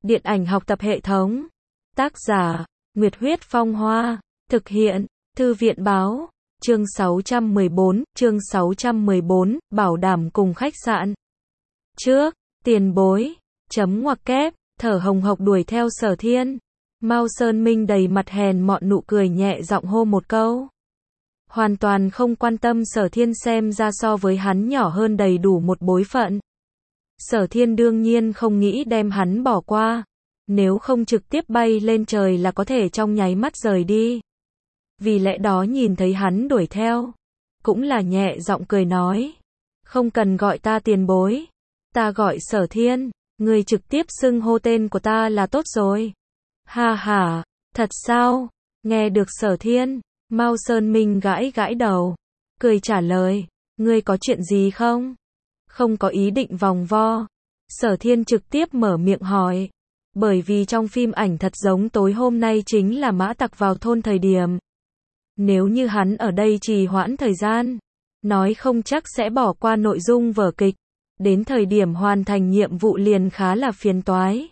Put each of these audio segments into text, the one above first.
Điện ảnh học tập hệ thống. Tác giả, Nguyệt Huyết Phong Hoa. Thực hiện, Thư viện Báo. Chương 614, bảo đảm cùng khách sạn. Trước, tiền bối, chấm ngoặc kép, thở hồng hộc đuổi theo Sở Thiên. Mao Sơn Minh đầy mặt hèn mọn nụ cười nhẹ giọng hô một câu. Hoàn toàn không quan tâm Sở Thiên xem ra so với hắn nhỏ hơn đầy đủ một bối phận. Sở Thiên đương nhiên không nghĩ đem hắn bỏ qua. Nếu không trực tiếp bay lên trời là có thể trong nháy mắt rời đi. Vì lẽ đó nhìn thấy hắn đuổi theo, cũng là nhẹ giọng cười nói. Không cần gọi ta tiền bối. Ta gọi Sở Thiên, người trực tiếp xưng hô tên của ta là tốt rồi. Ha ha, thật sao? Nghe được Sở Thiên, Mao Sơn Minh gãi gãi đầu, cười trả lời, ngươi có chuyện gì không? Không có ý định vòng vo. Sở Thiên trực tiếp mở miệng hỏi, bởi vì trong phim ảnh thật giống tối hôm nay chính là mã tặc vào thôn thời điểm. Nếu như hắn ở đây trì hoãn thời gian, nói không chắc sẽ bỏ qua nội dung vở kịch, đến thời điểm hoàn thành nhiệm vụ liền khá là phiền toái.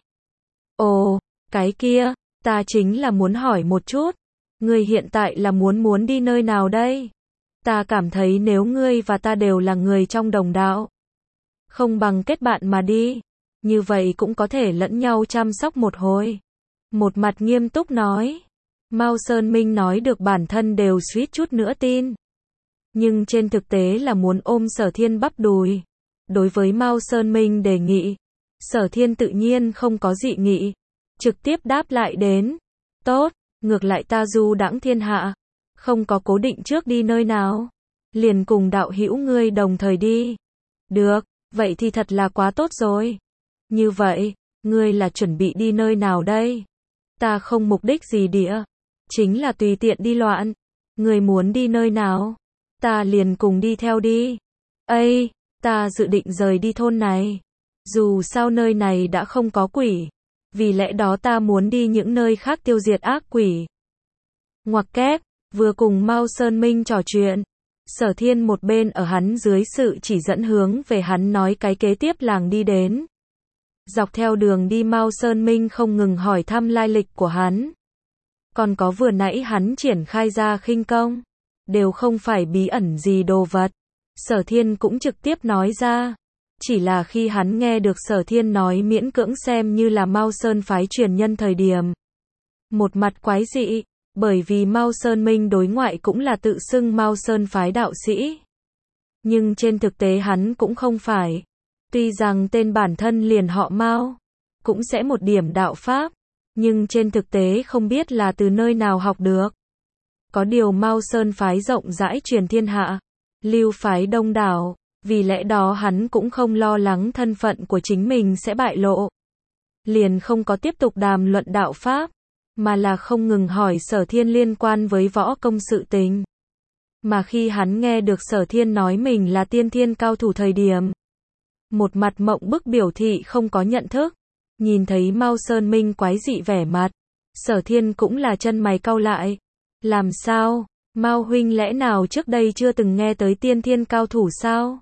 Ồ, cái kia, ta chính là muốn hỏi một chút, ngươi hiện tại là muốn đi nơi nào đây? Ta cảm thấy nếu ngươi và ta đều là người trong đồng đạo, không bằng kết bạn mà đi, như vậy cũng có thể lẫn nhau chăm sóc một hồi. Một mặt nghiêm túc nói. Mao Sơn Minh nói được bản thân đều suýt chút nữa tin. Nhưng trên thực tế là muốn ôm Sở Thiên bắp đùi. Đối với Mao Sơn Minh đề nghị, Sở Thiên tự nhiên không có dị nghị, trực tiếp đáp lại đến. Tốt, ngược lại ta du đãng thiên hạ, không có cố định trước đi nơi nào, liền cùng đạo hữu ngươi đồng thời đi. Được, vậy thì thật là quá tốt rồi. Như vậy, ngươi là chuẩn bị đi nơi nào đây? Ta không mục đích gì địa, chính là tùy tiện đi loạn. Ngươi muốn đi nơi nào? Ta liền cùng đi theo đi. Ây, ta dự định rời đi thôn này. Dù sao nơi này đã không có quỷ, vì lẽ đó ta muốn đi những nơi khác tiêu diệt ác quỷ. Ngoặc kép, vừa cùng Mao Sơn Minh trò chuyện, Sở Thiên một bên ở hắn dưới sự chỉ dẫn hướng về hắn nói cái kế tiếp làng đi đến. Dọc theo đường đi Mao Sơn Minh không ngừng hỏi thăm lai lịch của hắn. Còn có vừa nãy hắn triển khai ra khinh công, đều không phải bí ẩn gì đồ vật. Sở Thiên cũng trực tiếp nói ra. Chỉ là khi hắn nghe được Sở Thiên nói miễn cưỡng xem như là Mao Sơn phái truyền nhân thời điểm. Một mặt quái dị, bởi vì Mao Sơn Minh đối ngoại cũng là tự xưng Mao Sơn phái đạo sĩ. Nhưng trên thực tế hắn cũng không phải. Tuy rằng tên bản thân liền họ Mao, cũng sẽ một điểm đạo pháp, nhưng trên thực tế không biết là từ nơi nào học được. Có điều Mao Sơn phái rộng rãi truyền thiên hạ, lưu phái đông đảo, vì lẽ đó hắn cũng không lo lắng thân phận của chính mình sẽ bại lộ. Liền không có tiếp tục đàm luận đạo pháp, mà là không ngừng hỏi Sở Thiên liên quan với võ công sự tình. Mà khi hắn nghe được Sở Thiên nói mình là tiên thiên cao thủ thời điểm, một mặt mộng bức biểu thị không có nhận thức. Nhìn thấy Mao Sơn Minh quái dị vẻ mặt, Sở Thiên cũng là chân mày cau lại. Làm sao? Mao huynh lẽ nào trước đây chưa từng nghe tới tiên thiên cao thủ sao?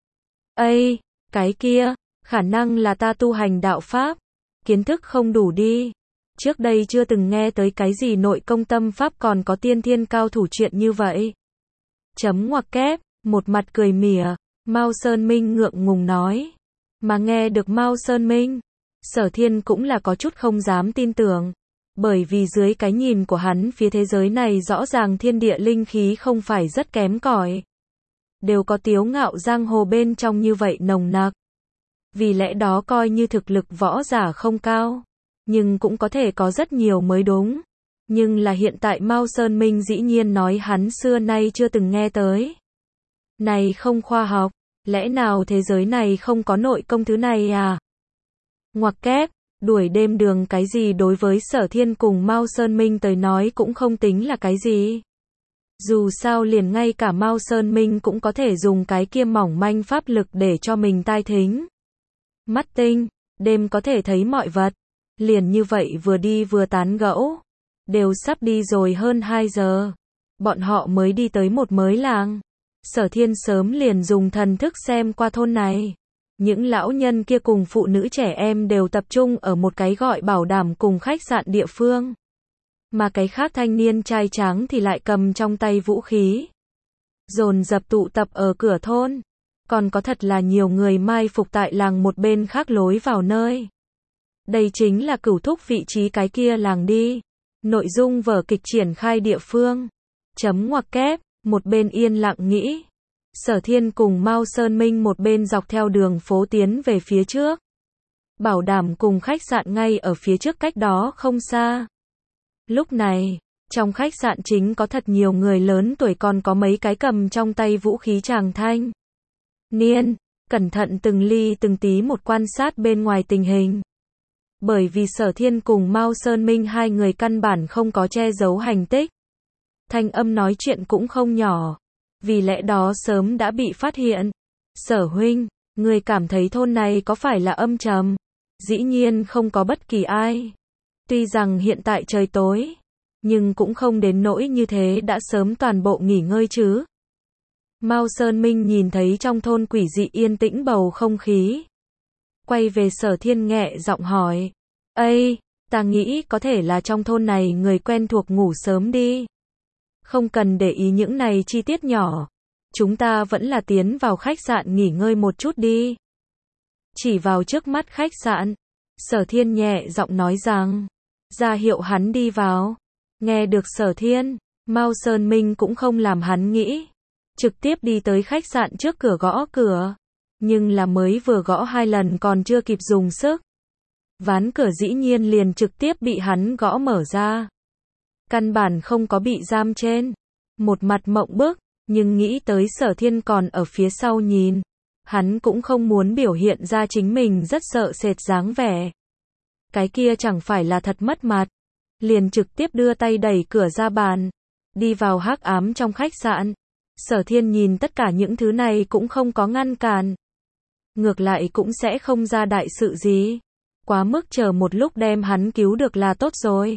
Ây, cái kia, khả năng là ta tu hành đạo pháp, kiến thức không đủ đi. Trước đây chưa từng nghe tới cái gì nội công tâm pháp còn có tiên thiên cao thủ chuyện như vậy. Chấm ngoặc kép, một mặt cười mỉa, Mao Sơn Minh ngượng ngùng nói. Mà nghe được Mao Sơn Minh, Sở Thiên cũng là có chút không dám tin tưởng. Bởi vì dưới cái nhìn của hắn phía thế giới này rõ ràng thiên địa linh khí không phải rất kém cỏi. Đều có tiếu ngạo giang hồ bên trong như vậy nồng nặc. Vì lẽ đó coi như thực lực võ giả không cao, nhưng cũng có thể có rất nhiều mới đúng. Nhưng là hiện tại Mao Sơn Minh dĩ nhiên nói hắn xưa nay chưa từng nghe tới. Này không khoa học, lẽ nào thế giới này không có nội công thứ này à? Ngoặc kép, đuổi đêm đường cái gì đối với Sở Thiên cùng Mao Sơn Minh tới nói cũng không tính là cái gì. Dù sao liền ngay cả Mao Sơn Minh cũng có thể dùng cái kia mỏng manh pháp lực để cho mình tai thính. Mắt tinh, đêm có thể thấy mọi vật. Liền như vậy vừa đi vừa tán gẫu. Đều sắp đi rồi hơn 2 giờ. Bọn họ mới đi tới một mới làng. Sở Thiên sớm liền dùng thần thức xem qua thôn này. Những lão nhân kia cùng phụ nữ trẻ em đều tập trung ở một cái gọi bảo đảm cùng khách sạn địa phương. Mà cái khác thanh niên trai tráng thì lại cầm trong tay vũ khí. Dồn dập tụ tập ở cửa thôn. Còn có thật là nhiều người mai phục tại làng một bên khác lối vào nơi. Đây chính là Cửu Thúc vị trí cái kia làng đi. Nội dung vở kịch triển khai địa phương. Chấm ngoặc kép, một bên yên lặng nghĩ. Sở Thiên cùng Mao Sơn Minh một bên dọc theo đường phố tiến về phía trước. Bảo đảm cùng khách sạn ngay ở phía trước cách đó không xa. Lúc này, trong khách sạn chính có thật nhiều người lớn tuổi, còn có mấy cái cầm trong tay vũ khí chàng thanh niên, cẩn thận từng ly từng tí một quan sát bên ngoài tình hình. Bởi vì Sở Thiên cùng Mao Sơn Minh hai người căn bản không có che giấu hành tích. Thanh âm nói chuyện cũng không nhỏ. Vì lẽ đó sớm đã bị phát hiện. Sở huynh, người cảm thấy thôn này có phải là âm trầm? Dĩ nhiên không có bất kỳ ai. Tuy rằng hiện tại trời tối, nhưng cũng không đến nỗi như thế, đã sớm toàn bộ nghỉ ngơi chứ. Mao Sơn Minh nhìn thấy trong thôn quỷ dị yên tĩnh bầu không khí. Quay về Sở Thiên nhẹ giọng hỏi. Ây, ta nghĩ có thể là trong thôn này người quen thuộc ngủ sớm đi. Không cần để ý những này chi tiết nhỏ. Chúng ta vẫn là tiến vào khách sạn nghỉ ngơi một chút đi. Chỉ vào trước mắt khách sạn. Sở Thiên nhẹ giọng nói rằng. Ra hiệu hắn đi vào. Nghe được Sở Thiên, Mao Sơn Minh cũng không làm hắn nghĩ. Trực tiếp đi tới khách sạn trước cửa gõ cửa. Nhưng là mới vừa gõ 2 lần còn chưa kịp dùng sức. Ván cửa dĩ nhiên liền trực tiếp bị hắn gõ mở ra. Căn bản không có bị giam trên. Một mặt mộng bức, nhưng nghĩ tới Sở Thiên còn ở phía sau nhìn. Hắn cũng không muốn biểu hiện ra chính mình rất sợ sệt dáng vẻ. Cái kia chẳng phải là thật mất mặt. Liền trực tiếp đưa tay đẩy cửa ra bàn. Đi vào hắc ám trong khách sạn. Sở Thiên nhìn tất cả những thứ này cũng không có ngăn cản. Ngược lại cũng sẽ không ra đại sự gì. Quá mức chờ một lúc đem hắn cứu được là tốt rồi.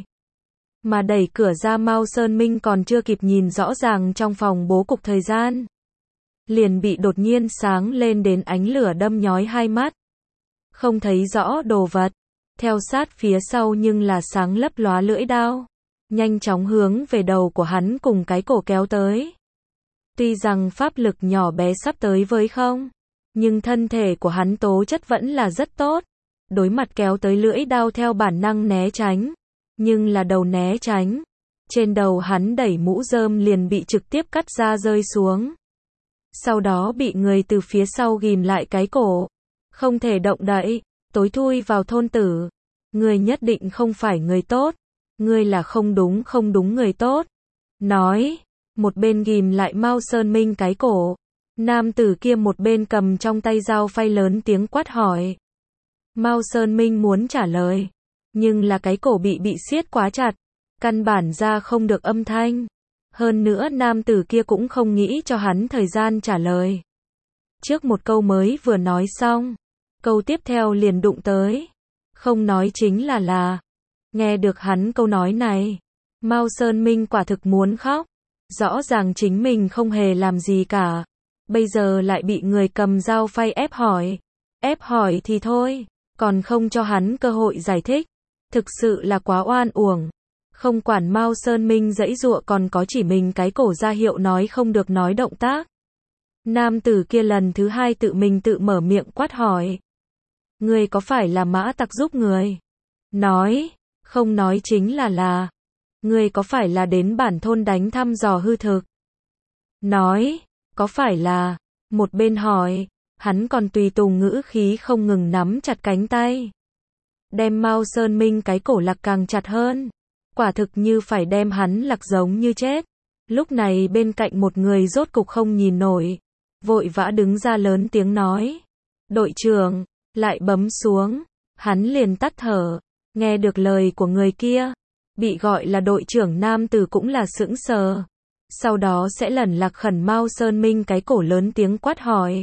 Mà đẩy cửa ra Mao Sơn Minh còn chưa kịp nhìn rõ ràng trong phòng bố cục thời gian. Liền bị đột nhiên sáng lên đến ánh lửa đâm nhói hai mắt. Không thấy rõ đồ vật. Theo sát phía sau nhưng là sáng lấp lóa lưỡi đao. Nhanh chóng hướng về đầu của hắn cùng cái cổ kéo tới. Tuy rằng pháp lực nhỏ bé sắp tới với không. Nhưng thân thể của hắn tố chất vẫn là rất tốt. Đối mặt kéo tới lưỡi đao theo bản năng né tránh. Nhưng là đầu né tránh. Trên đầu hắn đẩy mũ rơm liền bị trực tiếp cắt ra rơi xuống. Sau đó bị người từ phía sau ghim lại cái cổ. Không thể động đậy. Tối thui vào thôn tử. Người nhất định không phải người tốt. Người là không đúng người tốt. Nói. Một bên ghim lại Mao Sơn Minh cái cổ. Nam tử kia một bên cầm trong tay dao phay lớn tiếng quát hỏi. Mao Sơn Minh muốn trả lời. Nhưng là cái cổ bị siết quá chặt. Căn bản ra không được âm thanh. Hơn nữa nam tử kia cũng không nghĩ cho hắn thời gian trả lời. Trước một câu mới vừa nói xong. Câu tiếp theo liền đụng tới. Không nói chính là. Nghe được hắn câu nói này. Mao Sơn Minh quả thực muốn khóc. Rõ ràng chính mình không hề làm gì cả. Bây giờ lại bị người cầm dao phay ép hỏi. Ép hỏi thì thôi. Còn không cho hắn cơ hội giải thích. Thực sự là quá oan uổng. Không quản Mao Sơn Minh giãy giụa còn có chỉ mình cái cổ ra hiệu nói không được nói động tác. Nam tử kia lần thứ hai tự mình tự mở miệng quát hỏi. Người có phải là Mã Tặc giúp người? Nói. Không nói chính là. Người có phải là đến bản thôn đánh thăm dò hư thực? Nói. Có phải là. Một bên hỏi. Hắn còn tùy tùng ngữ khí không ngừng nắm chặt cánh tay. Đem Mao Sơn Minh cái cổ lặc càng chặt hơn. Quả thực như phải đem hắn lặc giống như chết. Lúc này bên cạnh một người rốt cục không nhìn nổi. Vội vã đứng ra lớn tiếng nói. Đội trưởng, lại bấm xuống. Hắn liền tắt thở. Nghe được lời của người kia. Bị gọi là đội trưởng nam tử cũng là sững sờ. Sau đó sẽ lần lạc khẩn Mao Sơn Minh cái cổ lớn tiếng quát hỏi.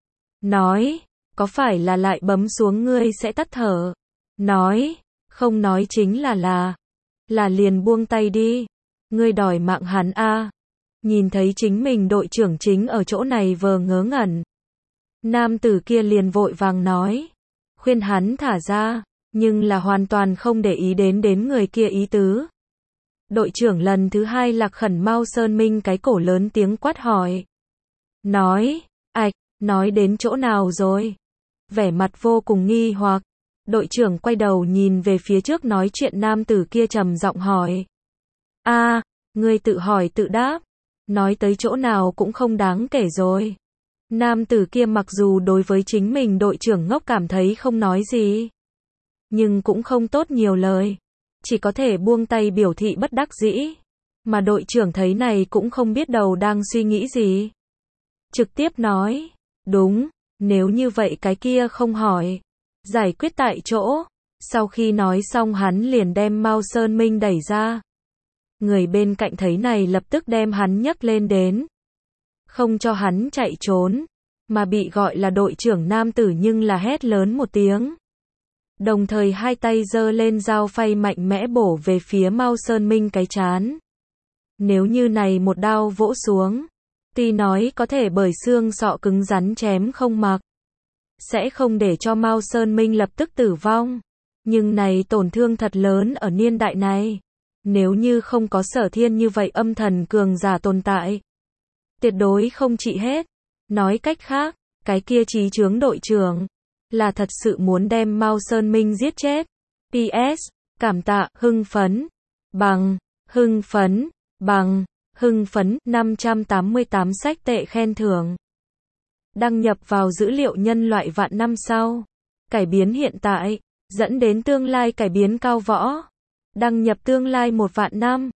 Nói, có phải là lại bấm xuống ngươi sẽ tắt thở? Nói, không nói chính là liền buông tay đi. Ngươi đòi mạng hắn a. Nhìn thấy chính mình đội trưởng chính ở chỗ này vờ ngớ ngẩn. Nam tử kia liền vội vàng nói. Khuyên hắn thả ra, nhưng là hoàn toàn không để ý đến người kia ý tứ. Đội trưởng lần thứ hai lạc khẩn Mao Sơn Minh cái cổ lớn tiếng quát hỏi. Nói, nói đến chỗ nào rồi? Vẻ mặt vô cùng nghi hoặc. Đội trưởng quay đầu nhìn về phía trước nói chuyện nam tử kia trầm giọng hỏi. Ngươi tự hỏi tự đáp. Nói tới chỗ nào cũng không đáng kể rồi. Nam tử kia mặc dù đối với chính mình đội trưởng ngốc cảm thấy không nói gì, nhưng cũng không tốt nhiều lời. Chỉ có thể buông tay biểu thị bất đắc dĩ. Mà đội trưởng thấy này cũng không biết đầu đang suy nghĩ gì. Trực tiếp nói. Đúng, nếu như vậy cái kia không hỏi. Giải quyết tại chỗ. Sau khi nói xong hắn liền đem Mao Sơn Minh đẩy ra. Người bên cạnh thấy này lập tức đem hắn nhấc lên đến. Không cho hắn chạy trốn. Mà bị gọi là đội trưởng nam tử nhưng là hét lớn một tiếng. Đồng thời hai tay giơ lên dao phay mạnh mẽ bổ về phía Mao Sơn Minh cái trán. Nếu như này một đao vỗ xuống, tuy nói có thể bởi xương sọ cứng rắn chém không mặc, sẽ không để cho Mao Sơn Minh lập tức tử vong. Nhưng này tổn thương thật lớn ở niên đại này. Nếu như không có Sở Thiên như vậy âm thần cường giả tồn tại, tuyệt đối không trị hết. Nói cách khác, cái kia chí chướng đội trưởng là thật sự muốn đem Mao Sơn Minh giết chết. PS, cảm tạ, hưng phấn, bằng, 588 sách tệ khen thưởng. Đăng nhập vào dữ liệu nhân loại vạn năm sau. Cải biến hiện tại, dẫn đến tương lai cải biến cao võ. Đăng nhập tương lai 1 vạn năm.